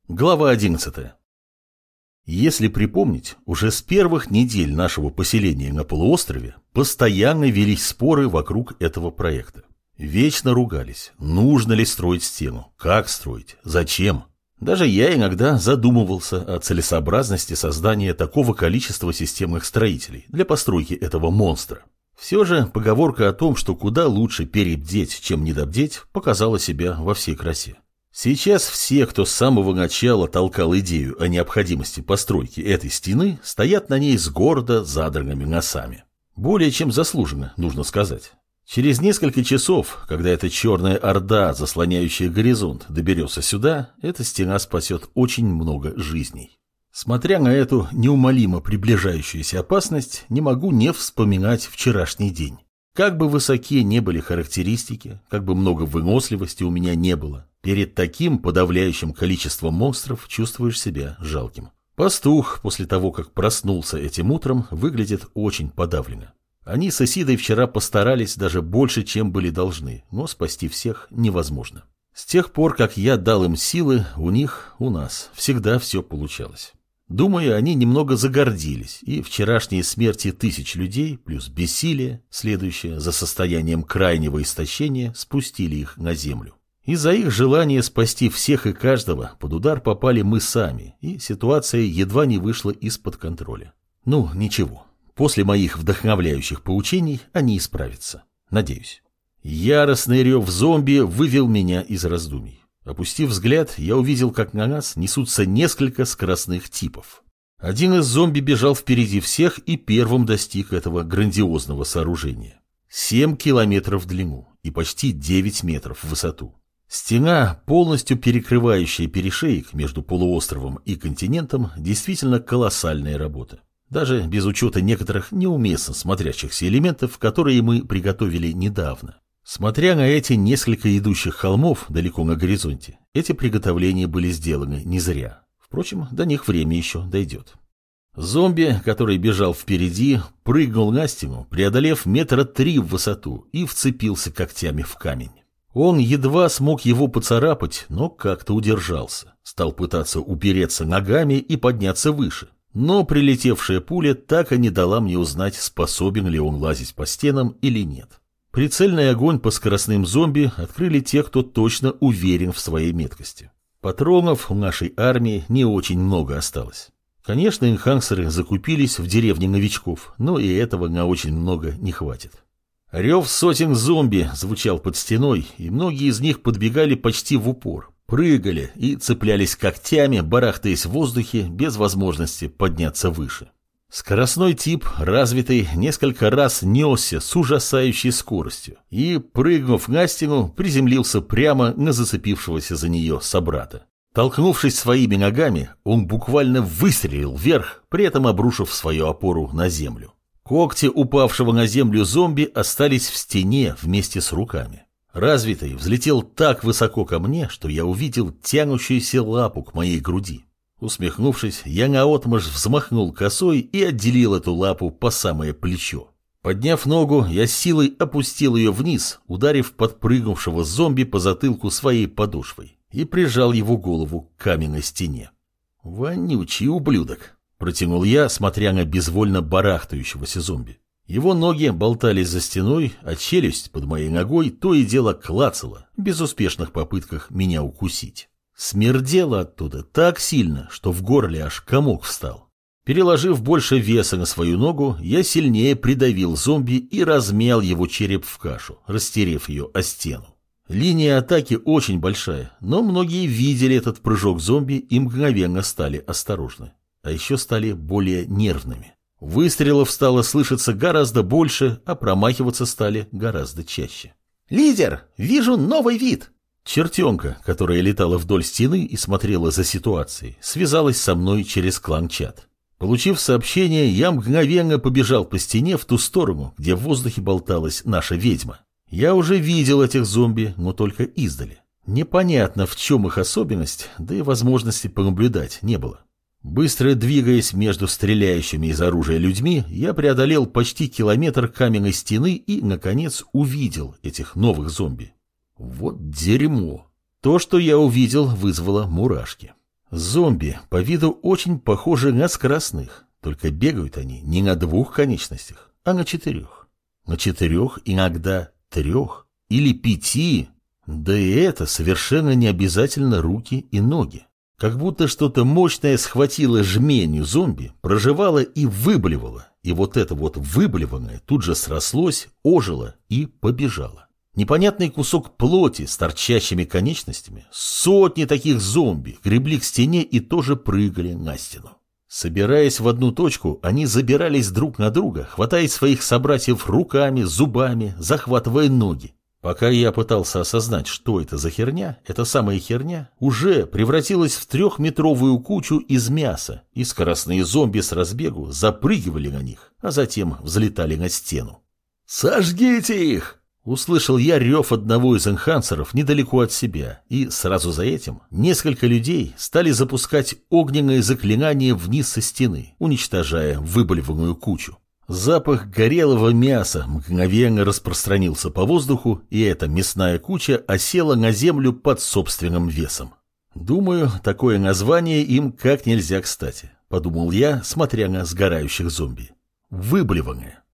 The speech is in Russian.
Глава 11. Если припомнить, уже с первых недель нашего поселения на полуострове постоянно велись споры вокруг этого проекта. Вечно ругались, нужно ли строить стену, как строить, зачем. Даже я иногда задумывался о целесообразности создания такого количества системных строителей для постройки этого монстра. Все же поговорка о том, что куда лучше перебдеть, чем недобдеть, показала себя во всей красе. Сейчас все, кто с самого начала толкал идею о необходимости постройки этой стены, стоят на ней с гордо задранными носами. Более чем заслуженно, нужно сказать. Через несколько часов, когда эта черная орда, заслоняющая горизонт, доберется сюда, эта стена спасет очень много жизней. Смотря на эту неумолимо приближающуюся опасность, не могу не вспоминать вчерашний день. Как бы высоки не были характеристики, как бы много выносливости у меня не было, перед таким подавляющим количеством монстров чувствуешь себя жалким. Пастух, после того, как проснулся этим утром, выглядит очень подавленно. Они с Исидой вчера постарались даже больше, чем были должны, но спасти всех невозможно. С тех пор, как я дал им силы, у нас всегда все получалось. Думаю, они немного загордились, и вчерашние смерти тысяч людей, плюс бессилие, следующее за состоянием крайнего истощения, спустили их на землю. Из-за их желания спасти всех и каждого под удар попали мы сами, и ситуация едва не вышла из-под контроля. Ну, ничего, после моих вдохновляющих поучений они исправятся. Надеюсь. Яростный рев зомби вывел меня из раздумий. Опустив взгляд, я увидел, как на нас несутся несколько скоростных типов. Один из зомби бежал впереди всех и первым достиг этого грандиозного сооружения. 7 километров в длину и почти 9 метров в высоту. Стена, полностью перекрывающая перешеек между полуостровом и континентом, действительно колоссальная работа. Даже без учета некоторых неуместно смотрящихся элементов, которые мы приготовили недавно. Смотря на эти несколько идущих холмов далеко на горизонте, эти приготовления были сделаны не зря. Впрочем, до них время еще дойдет. Зомби, который бежал впереди, прыгнул на стену, преодолев 3 метра в высоту, и вцепился когтями в камень. Он едва смог его поцарапать, но как-то удержался. Стал пытаться упереться ногами и подняться выше. Но прилетевшая пуля так и не дала мне узнать, способен ли он лазить по стенам или нет. Прицельный огонь по скоростным зомби открыли те, кто точно уверен в своей меткости. Патронов у нашей армии не очень много осталось. Конечно, энхансеры закупились в деревне новичков, но и этого на очень много не хватит. Рев сотен зомби звучал под стеной, и многие из них подбегали почти в упор, прыгали и цеплялись когтями, барахтаясь в воздухе без возможности подняться выше. Скоростной тип, развитый, несколько раз несся с ужасающей скоростью и, прыгнув на стену, приземлился прямо на зацепившегося за нее собрата. Толкнувшись своими ногами, он буквально выстрелил вверх, при этом обрушив свою опору на землю. Когти упавшего на землю зомби остались в стене вместе с руками. Развитый взлетел так высоко ко мне, что я увидел тянущуюся лапу к моей груди. Усмехнувшись, я наотмашь взмахнул косой и отделил эту лапу по самое плечо. Подняв ногу, я силой опустил ее вниз, ударив подпрыгнувшего зомби по затылку своей подошвой, и прижал его голову к каменной стене. «Вонючий ублюдок!» — протянул я, смотря на безвольно барахтающегося зомби. Его ноги болтались за стеной, а челюсть под моей ногой то и дело клацала в безуспешных попытках меня укусить. Смердело оттуда так сильно, что в горле аж комок встал. Переложив больше веса на свою ногу, я сильнее придавил зомби и размял его череп в кашу, растерев ее о стену. Линия атаки очень большая, но многие видели этот прыжок зомби и мгновенно стали осторожны. А еще стали более нервными. Выстрелов стало слышаться гораздо больше, а промахиваться стали гораздо чаще. «Лидер, вижу новый вид!» Чертенка, которая летала вдоль стены и смотрела за ситуацией, связалась со мной через клан-чат. Получив сообщение, я мгновенно побежал по стене в ту сторону, где в воздухе болталась наша ведьма. Я уже видел этих зомби, но только издали. Непонятно, в чем их особенность, да и возможности понаблюдать не было. Быстро двигаясь между стреляющими из оружия людьми, я преодолел почти километр каменной стены и, наконец, увидел этих новых зомби. Вот дерьмо. То, что я увидел, вызвало мурашки. Зомби по виду очень похожи на скоростных, только бегают они не на 2 конечностях, а на 4. На 4, иногда 3 или 5. Да и это совершенно не обязательно руки и ноги. Как будто что-то мощное схватило жменю зомби, проживало и выблевало. И вот это вот выблеванное тут же срослось, ожило и побежало. Непонятный кусок плоти с торчащими конечностями, сотни таких зомби гребли к стене и тоже прыгали на стену. Собираясь в одну точку, они забирались друг на друга, хватая своих собратьев руками, зубами, захватывая ноги. Пока я пытался осознать, что это за херня, эта самая херня уже превратилась в 3-метровую кучу из мяса, и скоростные зомби с разбегу запрыгивали на них, а затем взлетали на стену. «Сожгите их!» — услышал я рев одного из энхансеров недалеко от себя, и сразу за этим несколько людей стали запускать огненные заклинания вниз со стены, уничтожая выблеванную кучу. Запах горелого мяса мгновенно распространился по воздуху, и эта мясная куча осела на землю под собственным весом. Думаю, такое название им как нельзя кстати, подумал я, смотря на сгорающих зомби. Выблеванные.